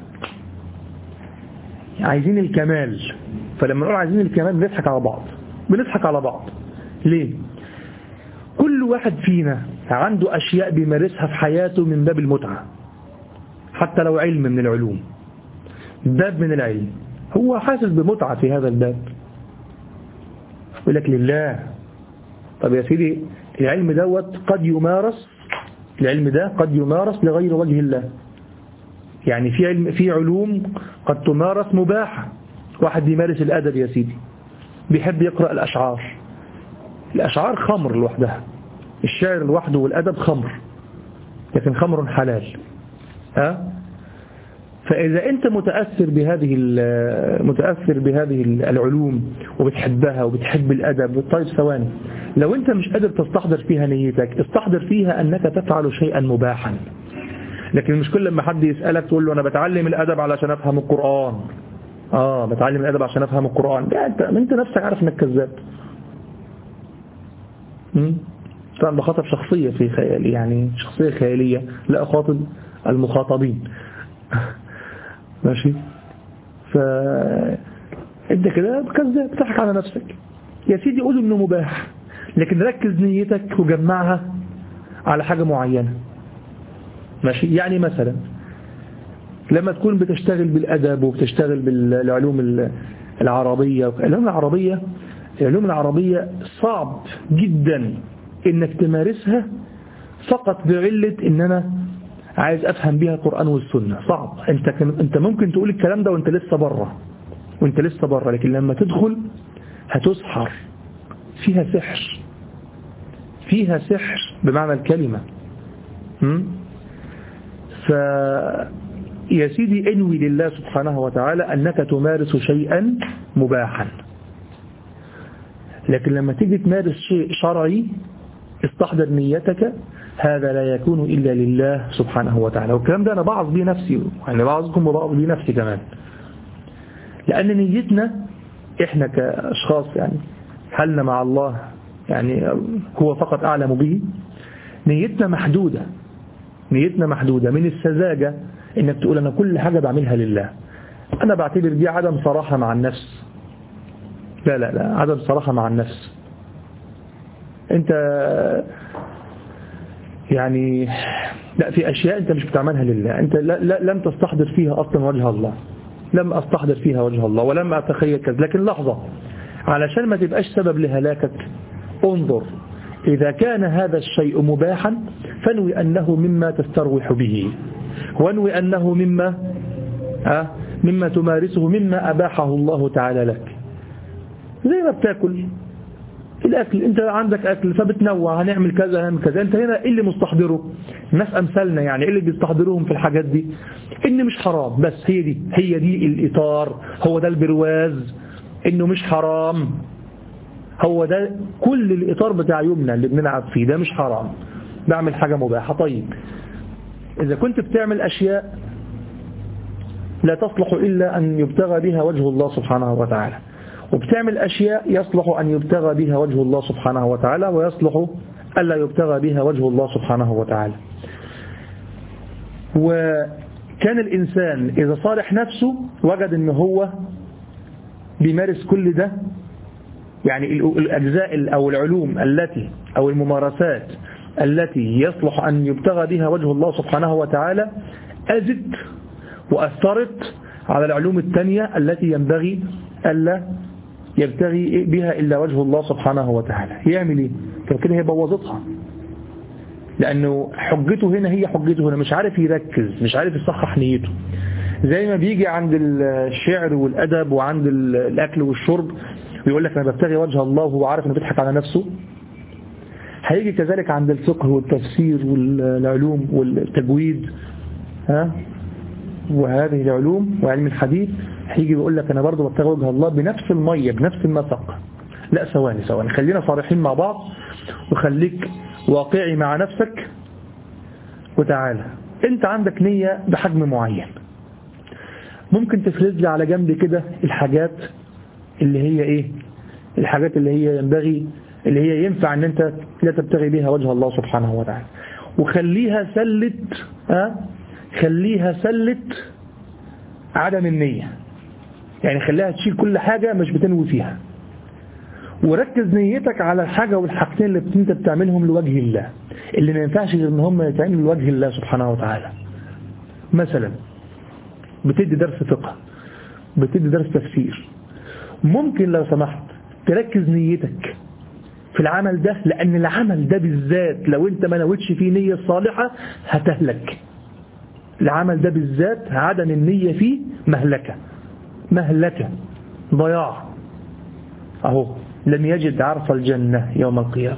عايزين الكمال. فلما نقول عايزين الكمال بنضحك على بعض، بنضحك على بعض ليه؟ كل واحد فينا عنده أشياء بيمارسها في حياته من باب المتعة، حتى لو علم من العلوم، باب من العلم، هو حاسس بمتعة في هذا الباب، يقول لك لله. طب يا سيدي العلم دوت قد يمارس، العلم ده قد يمارس لغير وجه الله. يعني في علم، في علوم قد تمارس مباحة. واحد يمارس الأدب يا سيدي، بيحب يقرأ الأشعار، الأشعار خمر لوحدها، الشعر لوحده والأدب خمر، لكن خمر حلال. ها؟ فإذا أنت متأثر بهذه متأثر بهذه العلوم وبتحبها وبتحب الأدب، طيب ثواني، لو أنت مش قادر تستحضر فيها نيتك، استحضر فيها أنك تفعل شيئا مباحا. لكن مش كل لما حد يسألك تقول له أنا بتعلم الأدب علشان أفهم القرآن. آه بتعلم الأدب عشان أفهم القرآن، لا أنت أنت نفسك عارف أنك كذاب. طبعا بخاطب شخصية في خيالي، يعني شخصية خيالية، لا أخاطب المخاطبين. ماشي؟ فأنت كده كذاب، بتضحك على نفسك. يا سيدي قول إنه مباح، لكن ركز نيتك وجمعها على حاجة معينة. ماشي؟ يعني مثلا لما تكون بتشتغل بالأدب وبتشتغل بالعلوم العربية، العلوم العربية العلوم العربية صعب جدا إنك تمارسها فقط بعلة إن أنا عايز أفهم بها القرآن والسنة. صعب. أنت أنت ممكن تقول الكلام ده وأنت لسه بره، وأنت لسه بره، لكن لما تدخل هتسحر. فيها سحر، فيها سحر بمعنى الكلمة. ف يا سيدي انوي لله سبحانه وتعالى أنك تمارس شيئا مباحا، لكن لما تيجي تمارس شيء شرعي استحضر نيتك، هذا لا يكون إلا لله سبحانه وتعالى. والكلام ده أنا بعض بيه نفسي، يعني بعضكم وبعض بيه نفسي كمان، لأن نيتنا إحنا كأشخاص يعني حالنا مع الله يعني هو فقط أعلم به، نيتنا محدودة، نيتنا محدودة. من السذاجة إنك تقول أنا كل حاجة بعملها لله. أنا بعتبر دي عدم صراحة مع النفس. لا لا لا عدم صراحة مع النفس. أنت يعني لا، في أشياء أنت مش بتعملها لله، أنت لا لا لم تستحضر فيها أصلا وجه الله، لم أستحضر فيها وجه الله ولم أتخيل كذا. لكن لحظة، علشان ما تبقاش سبب لهلاكك، انظر إذا كان هذا الشيء مباحا فانوي أنه مما تستروح به، وانوي أنه مما أه مما تمارسه، مما أباحه الله تعالى لك. زي ما بتاكل الأكل، أنت عندك أكل فبتنوع، هنعمل كذا هنعمل كذا. أنت هنا إيه اللي مستحضره؟ الناس أمثالنا يعني إيه اللي بيستحضروهم في الحاجات دي؟ إن مش حرام، بس هي دي هي دي الإطار، هو ده البرواز إنه مش حرام. هو ده كل الإطار بتاع يومنا اللي بنلعب فيه، ده مش حرام، بعمل حاجة مباحة. طيب إذا كنت بتعمل أشياء لا تصلح إلا أن يبتغى بها وجه الله سبحانه وتعالى، وبتعمل أشياء يصلح أن يبتغى بها وجه الله سبحانه وتعالى ويصلح ألا يبتغى بها وجه الله سبحانه وتعالى، وكان الإنسان إذا صالح نفسه وجد أنه هو بيمارس كل ده، يعني الأجزاء أو العلوم التي أو الممارسات التي يصلح أن يبتغى بها وجه الله سبحانه وتعالى أزد وأثرت على العلوم الثانية التي ينبغي ألا يبتغي بها إلا وجه الله سبحانه وتعالى. يعمل إيه؟ كده هي بوظتها، لأنه حجته هنا هي حجته هنا، مش عارف يركز، مش عارف يصحح نيته. زي ما بيجي عند الشعر والأدب وعند الأكل والشرب ويقول لك أنا ببتغي وجه الله وهو عارف أنه بيضحك على نفسه، هيجي كذلك عند الفقه والتفسير والعلوم والتجويد ها وهذه العلوم وعلم الحديث، هيجي بيقول لك أنا برضو ببتغي وجه الله بنفس المية بنفس النسق. لا، ثواني ثواني، خلينا صارحين مع بعض وخليك واقعي مع نفسك. وتعالى انت عندك نية بحجم معين، ممكن تفرز لي على جنب كده الحاجات اللي هي ايه، الحاجات اللي هي ينبغي اللي هي ينفع ان انت لا تبتغي بها وجه الله سبحانه وتعالى، وخليها سلت ها خليها سلت عدم النية، يعني خليها تشيل كل حاجة مش بتنوي فيها، وركز نيتك على الحاجة والحاجتين اللي انت بتعملهم لوجه الله، اللي ما ينفعش غير ان هم يتعملوا لوجه الله سبحانه وتعالى. مثلا بتدي درس فقه، بتدي درس تفسير، ممكن لو سمحت تركز نيتك في العمل ده، لأن العمل ده بالذات لو انت ما نويتش فيه نية صالحة هتهلك. العمل ده بالذات عدم النية فيه مهلكة مهلكة ضياع. اهو لم يجد عرف الجنة يوم القيامة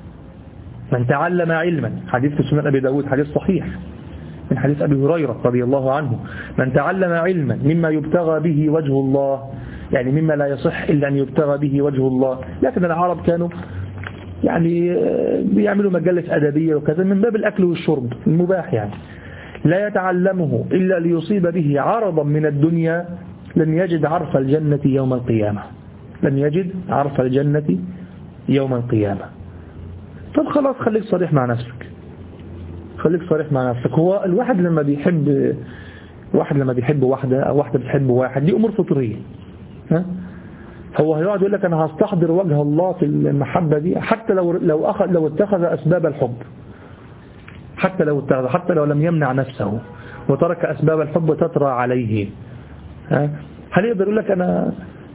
من تعلم علما، حديث في سنن أبي داود، حديث صحيح من حديث أبي هريرة رضي الله عنه، من تعلم علما مما يبتغى به وجه الله، يعني مما لا يصح إلا أن يبتغى به وجه الله. لكن العرب كانوا يعني بيعملوا مجلة أدبية وكذا من باب الأكل والشرب المباح، يعني لا يتعلمه إلا ليصيب به عرضا من الدنيا لن يجد عرف الجنة يوم القيامة لن يجد عرف الجنة يوم القيامة. طب خلاص، خليك صريح مع نفسك خليك صريح مع نفسك. هو الواحد لما بيحب واحد لما بيحب واحدة أو واحدة بتحب واحد، دي أمور فطرية. ها؟ هو هيقعد يقول لك أنا هستحضر وجه الله في المحبة دي، حتى لو لو أخذ لو اتخذ أسباب الحب، حتى لو اتخذ حتى لو لم يمنع نفسه وترك أسباب الحب تطرى عليه. ها؟ هل يقدر يقول لك أنا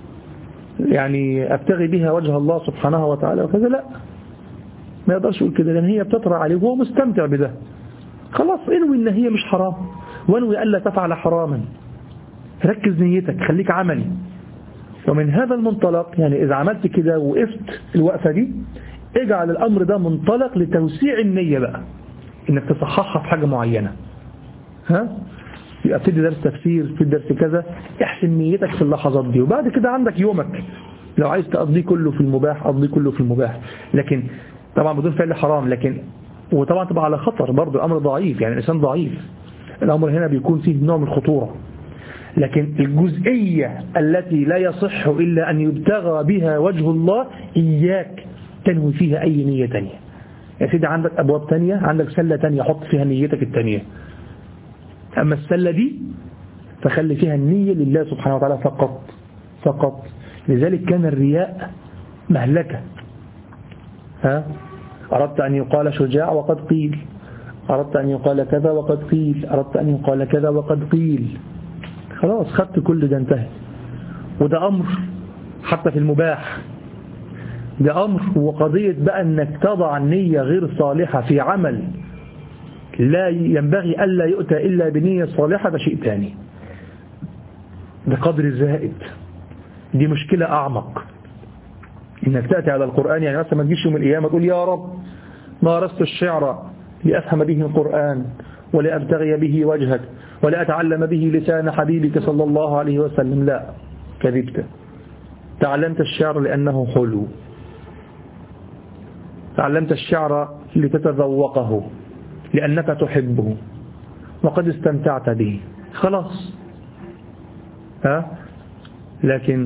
يعني أبتغي بها وجه الله سبحانه وتعالى وكذا؟ لا، ما يقدرش يقول كده، لأن هي بتطرى عليه وهو مستمتع بده. خلاص، انوي ان هي مش حرام، وانوي ألا تفعل حراما، ركز نيتك، خليك عملي. ومن هذا المنطلق يعني إذا عملت كده وقفت الوقفة دي، اجعل الأمر ده منطلق لتوسيع النية بقى، انك تصححها في حاجة معينة. ها؟ يبقى بتدي درس تفسير، في درس كذا، احسن نيتك في اللحظات دي، وبعد كده عندك يومك لو عايز تقضيه كله في المباح قضيه كله في المباح، لكن طبعا بدون فعل حرام. لكن وطبعا تبقى على خطر برضه، الأمر ضعيف، يعني الإنسان ضعيف، الأمر هنا بيكون فيه نوع من الخطورة. لكن الجزئية التي لا يصح إلا أن يبتغى بها وجه الله، إياك تنوي فيها أي نية تانية. يا سيدي عندك أبواب تانية، عندك سلة تانية، حط فيها نيتك التانية. أما السلة دي فخلي فيها النية لله سبحانه وتعالى فقط فقط. لذلك كان الرياء مهلكة. ها؟ أردت أن يقال شجاع وقد قيل، أردت أن يقال كذا وقد قيل، أردت أن يقال كذا وقد قيل. خلاص، خدت كل ده، انتهى. وده أمر حتى في المباح، ده أمر. وقضية بقى أنك تضع النية غير صالحة في عمل لا ينبغي ألا يؤتى إلا بنية صالحة، ده شيء تاني، ده قدر زائد، دي مشكلة أعمق. إنك تأتي على القرآن، يعني مثلا ما تجيش يوم القيامة تقول يا رب مارست الشعر لأفهم به القرآن ولأبتغي به وجهك ولأتعلم به لسان حبيبك صلى الله عليه وسلم. لا، كذبت. تعلمت الشعر لأنه حلو، تعلمت الشعر لتتذوقه لأنك تحبه وقد استمتعت به، خلاص. ها؟ لكن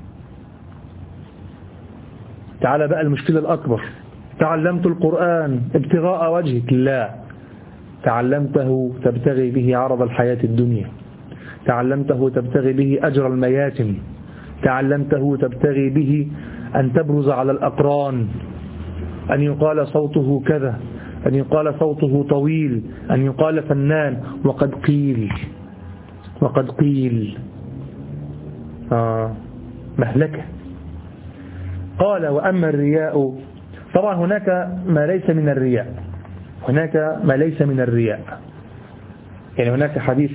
تعال بقى المشكلة الأكبر، تعلمت القرآن ابتغاء وجهك، لا، تعلمته تبتغي به عرض الحياة الدنيا، تعلمته تبتغي به أجر المياتم، تعلمته تبتغي به أن تبرز على الأقران، أن يقال صوته كذا، أن يقال صوته طويل، أن يقال فنان. وقد قيل وقد قيل آه مهلكة. قال وأما الرياء، طبعا هناك ما ليس من الرياء، هناك ما ليس من الرياء. يعني هناك حديث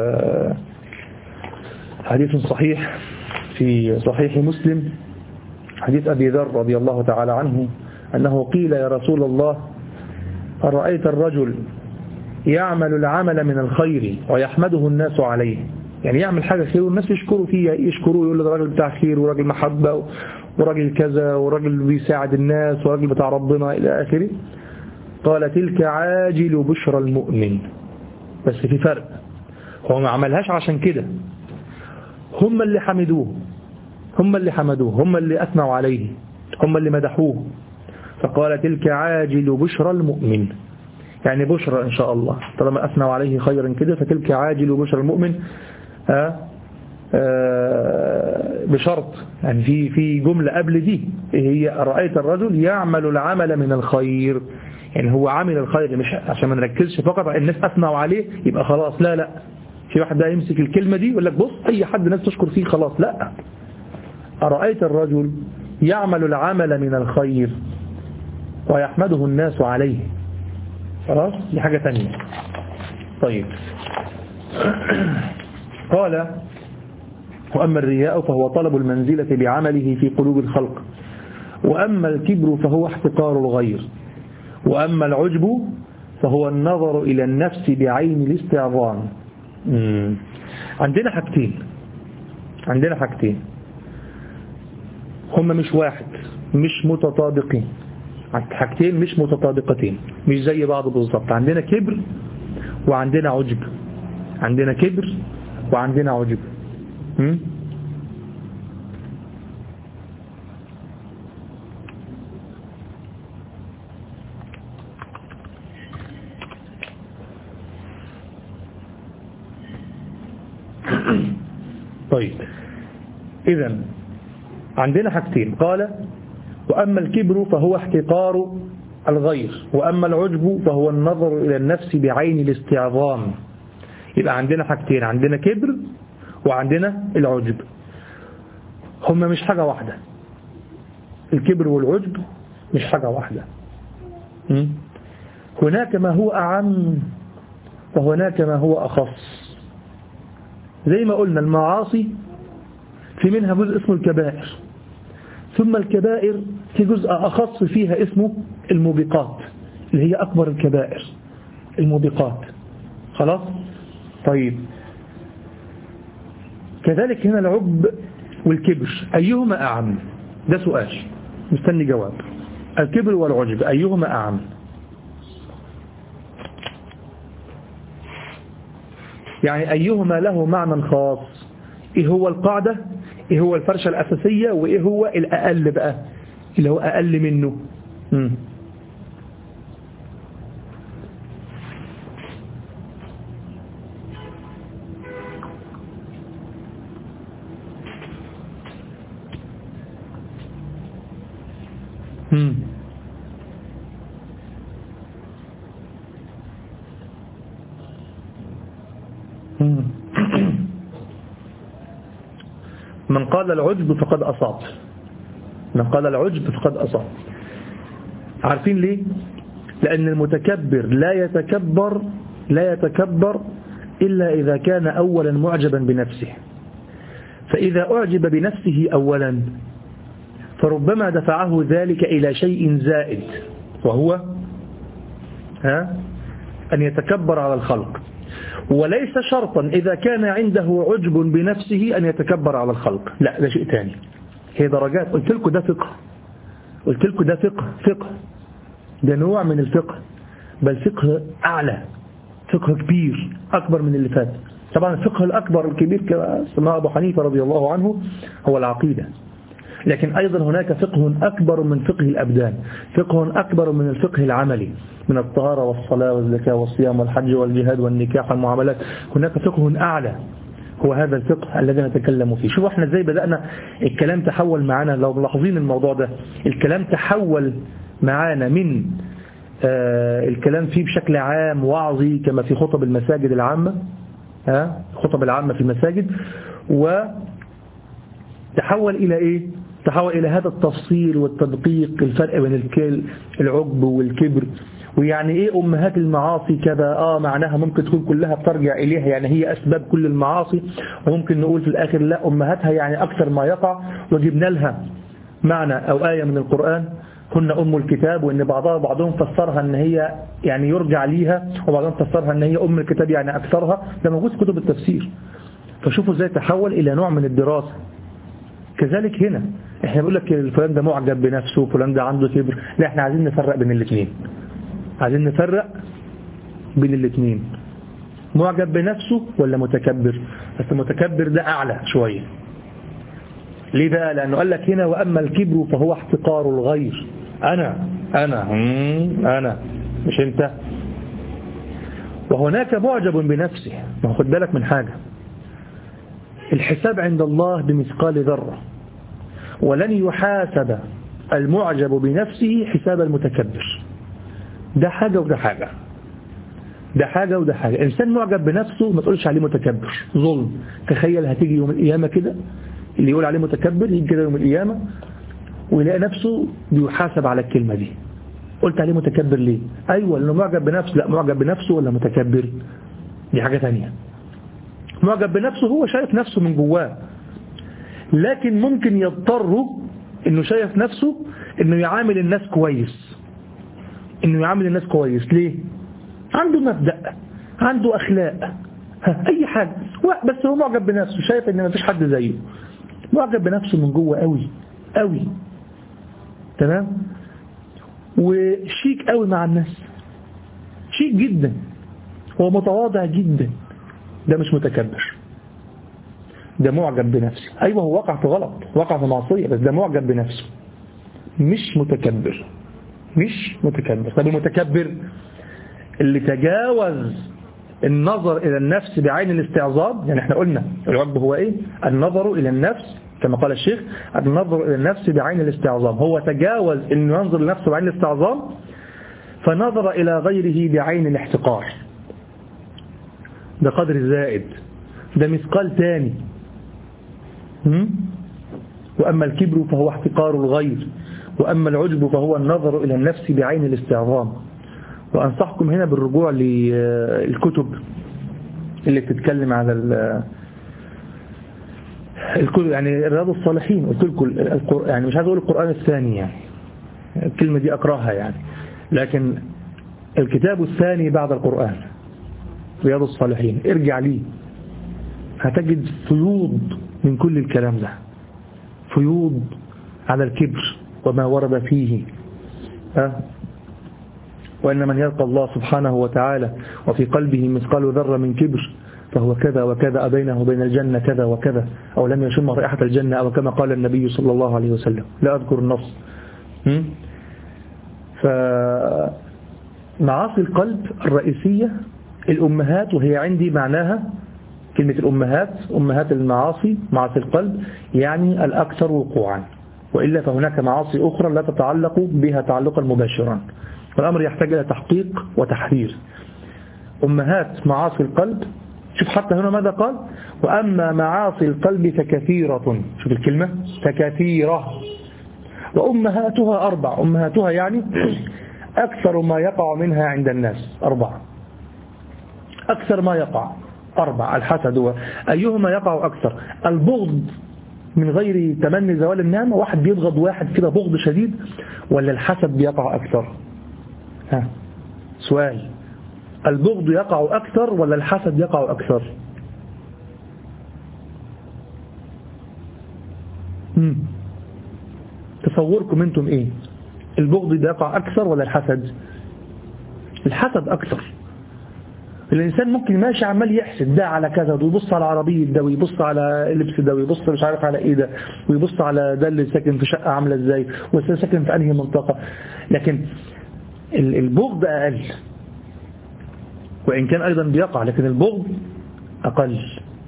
حديث صحيح في صحيح مسلم، حديث أبي ذر رضي الله تعالى عنه، أنه قيل يا رسول الله أرأيت الرجل يعمل العمل من الخير ويحمده الناس عليه، يعني يعمل حاجة خير والناس يشكروا فيها، يشكروه، يقول له راجل بتاع خير وراجل محبة وراجل كذا وراجل بيساعد الناس وراجل بتاع ربنا إلى آخره. قال تلك عاجل بشرى المؤمن، بس في فرق، هو ما عملهاش عشان كده، هم اللي حمدوه، هم اللي حمدوه، هم اللي أثنوا عليه، هم اللي مدحوه، فقال تلك عاجل بشرى المؤمن، يعني بشرى إن شاء الله، طالما أثنوا عليه خيرا كده فتلك عاجل بشرى المؤمن. آه آه بشرط، يعني في في جملة قبل دي هي رأيت الرجل يعمل العمل من الخير، يعني هو عامل الخير، مش عشان ما نركزش فقط الناس أثنوا عليه يبقى خلاص، لا لا، في واحد بقى يمسك الكلمة دي يقول لك بص أي حد ناس تشكر فيه خلاص، لا، أرأيت الرجل يعمل العمل من الخير ويحمده الناس عليه، خلاص دي حاجة تانية. طيب قال وأما الرياء فهو طلب المنزلة بعمله في قلوب الخلق، وأما الكبر فهو احتقار الغير، وأما العجب فهو النظر إلى النفس بعين الاستعظام. عندنا حاجتين، عندنا حاجتين هم مش واحد، مش متطابقين، حاجتين مش متطابقتين، مش زي بعض بالظبط. عندنا كبر وعندنا عجب، عندنا كبر وعندنا عجب. هم؟ طيب إذن عندنا حاجتين، قال وأما الكبر فهو احتقار الغير، وأما العجب فهو النظر إلى النفس بعين الاستعظام. يبقى عندنا حاجتين، عندنا كبر وعندنا العجب، هما مش حاجة واحدة، الكبر والعجب مش حاجة واحدة. هناك ما هو أعم وهناك ما هو أخص. زي ما قلنا المعاصي في منها جزء اسمه الكبائر، ثم الكبائر في جزء أخص فيها اسمه الموبقات، اللي هي أكبر الكبائر، الموبقات، خلاص. طيب كذلك هنا العجب والكبر أيهما أعم؟ ده سؤال مستني جواب. الكبر والعجب أيهما أعم؟ يعني أيهما له معنى خاص؟ إيه هو القاعدة؟ إيه هو الفرشة الأساسية؟ وإيه هو الأقل بقى اللي هو أقل منه؟ مم. مم. مم. من قال العجب فقد أصاب، من قال العجب فقد أصاب. عارفين ليه؟ لأن المتكبر لا يتكبر لا يتكبر إلا إذا كان أولا معجبا بنفسه، فإذا أعجب بنفسه أولا فربما دفعه ذلك إلى شيء زائد، وهو ها أن يتكبر على الخلق. وليس شرطا إذا كان عنده عجب بنفسه أن يتكبر على الخلق، لا، ده شيء ثاني. هي درجات. قلت لكم ده فقه، قلت لكم ده فقه فقه ده نوع من الفقه، بل فقه أعلى، فقه كبير أكبر من اللي فات. طبعا الفقه الأكبر الكبير كما سماه أبو حنيفة رضي الله عنه هو العقيدة، لكن أيضا هناك فقه أكبر من فقه الأبدان، فقه أكبر من الفقه العملي، من الطهارة والصلاة والزكاة والصيام والحج والجهاد والنكاح والمعاملات. هناك فقه أعلى هو هذا الفقه الذي نتكلم فيه. شوفوا احنا ازاي بدأنا الكلام تحول معنا، لو ملاحظين الموضوع ده الكلام تحول معنا من آه الكلام فيه بشكل عام وعظي كما في خطب المساجد العامة، ها خطب العامة في المساجد، وتحول إلى إيه؟ تحول إلى هذا التفصيل والتدقيق، الفرق بين العجب والكبر، ويعني إيه أمهات المعاصي كذا، آه معناها ممكن تكون كلها بترجع إليها، يعني هي أسباب كل المعاصي، وممكن نقول في الآخر لا أمهاتها يعني أكثر ما يقع، وجبنا لها معنى أو آية من القرآن هن أم الكتاب، وإن بعضها بعضهم فسرها أن هي يعني يرجع ليها، وبعضهم فسرها أن هي أم الكتاب يعني أكثرها. ده موجود في كتب التفسير. فشوفوا ازاي تحول إلى نوع من الدراسة. كذلك هنا احنا بنقول لك فلان ده معجب بنفسه، فلان ده عنده كبر، لا احنا عايزين نفرق بين الاثنين، عايزين نفرق بين الاثنين، معجب بنفسه ولا متكبر. بس المتكبر ده أعلى شوية. ليه بقى؟ لأنه قال لك هنا وأما الكبر فهو احتقار الغير، أنا أنا أنا مش أنت. وهناك معجب بنفسه. ما خد بالك من حاجة، الحساب عند الله بمثقال ذرة، ولن يحاسب المعجب بنفسه حساب المتكبر. ده حاجة وده حاجة، ده حاجة وده حاجة. إنسان معجب بنفسه ما تقولش عليه متكبر، ظلم. تخيل هتيجي يوم القيامة كده اللي يقول عليه متكبر يجي كده يوم القيامة ويلاقي نفسه بيحاسب على الكلمة دي. قلت عليه متكبر ليه؟ أيوة لأنه معجب بنفسه. لا، معجب بنفسه ولا متكبر دي حاجة ثانية. معجب بنفسه هو شايف نفسه من جواه، لكن ممكن يضطر انه شايف نفسه انه يعامل الناس كويس، انه يعامل الناس كويس. ليه؟ عنده مبدأ، عنده اخلاق، اي حاجة، بس هو معجب بنفسه، شايف ان مفيش حد زيه، معجب بنفسه من جوه قوي قوي، تمام، وشيك قوي مع الناس، شيك جدا، هو متواضع جدا. ده مش متكبر، ده معجب بنفسه. أيوة هو وقع في غلط، وقع في معصية، بس ده معجب بنفسه مش متكبر، مش متكبر. طب المتكبر اللي تجاوز النظر إلى النفس بعين الاستعظام. يعني احنا قلنا العجب هو ايه؟ النظر إلى النفس كما قال الشيخ، النظر إلى النفس بعين الاستعظام. هو تجاوز انه ينظر لنفسه بعين الاستعظام فنظر إلى غيره بعين الاحتقار. ده قدر زائد، ده مثقال تاني. وأما الكبر فهو احتقار الغير، وأما العجب فهو النظر إلى النفس بعين الاستعظام. وأنصحكم هنا بالرجوع للكتب اللي بتتكلم على الكتب، يعني رياض الصالحين. قلت لكم يعني مش عايز أقول القرآن الثاني، يعني الكلمة دي أكرهها يعني، لكن الكتاب الثاني بعد القرآن رياض الصالحين، ارجع ليه هتجد فيوض من كل الكلام ده، فيوض على الكبر وما ورد فيه. ها؟ وأن من يلقى الله سبحانه وتعالى وفي قلبه مثقال ذرة من كبر فهو كذا وكذا، بينه وبين الجنة كذا وكذا، أو لم يشم رائحة الجنة، أو كما قال النبي صلى الله عليه وسلم، لا أذكر النص. فمعاصي القلب الرئيسية الأمهات، وهي عندي معناها كلمة الأمهات، أمهات المعاصي، معاصي القلب يعني الأكثر وقوعا، وإلا فهناك معاصي أخرى لا تتعلق بها تعلقا مباشرا، والأمر يحتاج إلى تحقيق وتحرير. أمهات معاصي القلب، شوف حتى هنا ماذا قال؟ وأما معاصي القلب فكثيرة، شوف الكلمة فكثيرة، وأمهاتها أربع. أمهاتها يعني أكثر ما يقع منها عند الناس أربعة، أكثر ما يقع أربع. الحسد، أيهما يقع أكثر؟ البغض من غير تمني زوال النعمة، واحد بيبغض واحد كده بغض شديد، ولا الحسد بيقع أكثر؟ ها سؤال، البغض يقع أكثر ولا الحسد يقع أكثر؟ مم. تصوركم انتم ايه؟ البغض بيقع اكثر ولا الحسد؟ الحسد اكثر. الانسان ممكن ماشي عمال يحسد ده على كذا، ويبص على عربية ده، ويبص على اللبس ده، ويبص مش عارف على ايه ده، ويبص على ده اللي ساكن في شقة عاملة ازاي، وساكن في انهي منطقة. لكن البغض اقل، وان كان ايضا بيقع، لكن البغض اقل.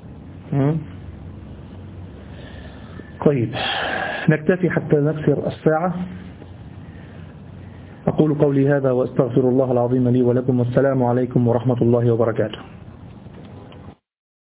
طيب نكتفي حتى نكسر الساعة. أقول قولي هذا وأستغفر الله العظيم لي ولكم، والسلام عليكم ورحمة الله وبركاته.